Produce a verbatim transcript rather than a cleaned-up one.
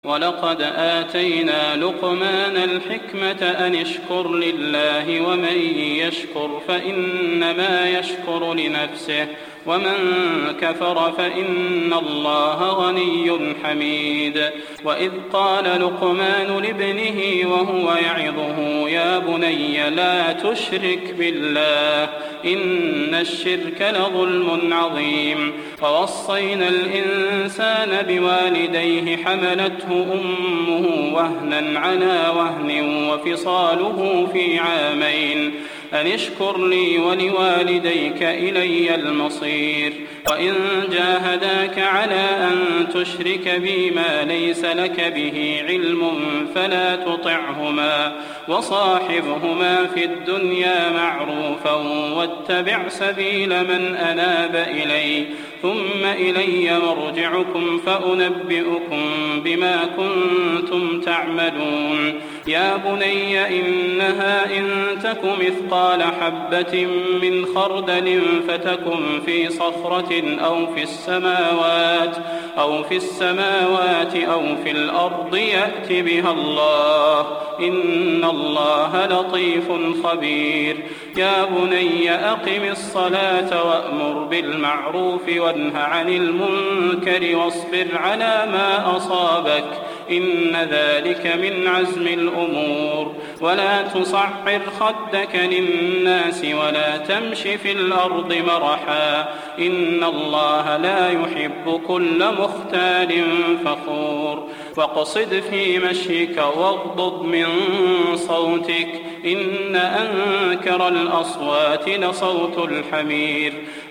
ولقد آتينا لقمان الحكمة أن اشكر لله ومن يشكر فإنما يشكر لنفسه ومن كفر فإن الله غني حميد. وإذ قال لقمان لابنه وهو يعظه يا بني لا تشرك بالله إن الشرك لظلم عظيم. ووصينا الإنسان بوالديه حملته أمه وهنا على وهن وفصاله في عامين أن اشكر لي ولوالديك إلي المصير. وإن جاهداك على أن تشرك بي ما ليس لك به علم فلا تطعهما وصاحبهما في الدنيا معروفا واتبع سبيل من أناب إلي ثم إلي مرجعكم فأنبئكم بما كنتم تعملون. يا بني إنها إن تك مثقال حبة من خردل فتكن في صخرة أو في السماوات أو في السماوات أو في الأرض يأت بها الله إن الله لطيف خبير. يا بني أقم الصلاة وأمر بالمعروف وانه عن المنكر واصبر على ما أصابك إن ذلك من عزم الأمور. ولا تصعر خدك للناس ولا تمش في الأرض مرحا إن الله لا يحب كل مختال فخور. واقصد في مشيك واغضض من صوتك إن أنكر الأصوات لصوت الحمير.